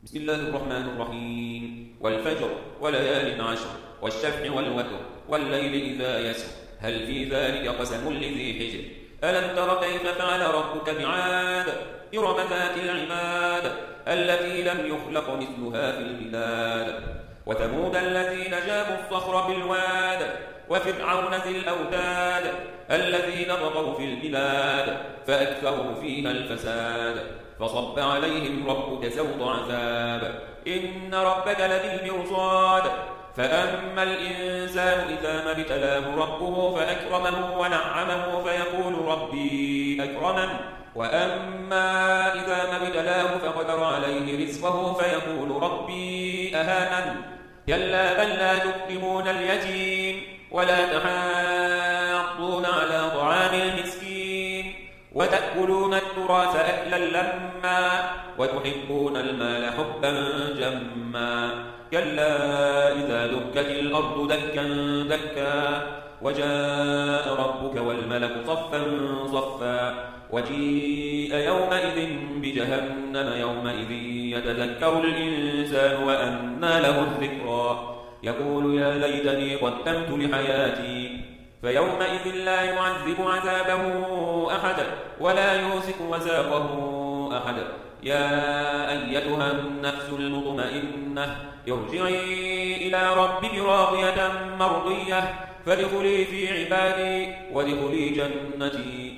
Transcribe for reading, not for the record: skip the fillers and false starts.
بسم الله الرحمن الرحيم والفجر وليال عشر والشفع والوتر والليل إذا يسر هل في ذلك قسم لذي حجر ألم تر كيف فعل ربك بعاد إرم ذات العماد التي لم يخلق مثلها في البلاد وثمود الذين جابوا الصخر بالواد وفرعون ذي الأوتاد الذين طغوا في البلاد فأكثروا فيها الفساد فصب عليهم ربك سوط عذاب إن ربك لبالمرصاد فأما الإنسان إذا ما ابتلاه ربه فأكرمه ونعمه فيقول ربي أكرمن وأما إذا ما ابتلاه فقدر عليه رزقه فيقول ربي أهانن كلا بل لا تكرمون اليتيم ولا تحاضون على طعام المسكين وتأكلون التراث أكلا لما وتحبون المال حبا جما كلا إذا دكت الأرض دكا دكا وجاء ربك والملك صفا صفا وجيء يومئذ بجهنم يومئذ يتذكر الإنسان وأنى له الذكرى يقول يا ليتني قدمت لحياتي فيومئذ لا يعذب عذابه أحد ولا يوثق وثاقه أحد يا أيتها النفس المطمئنة ارجعي إلى ربك راضية مرضية فادخلي في عبادي وادخلي جنتي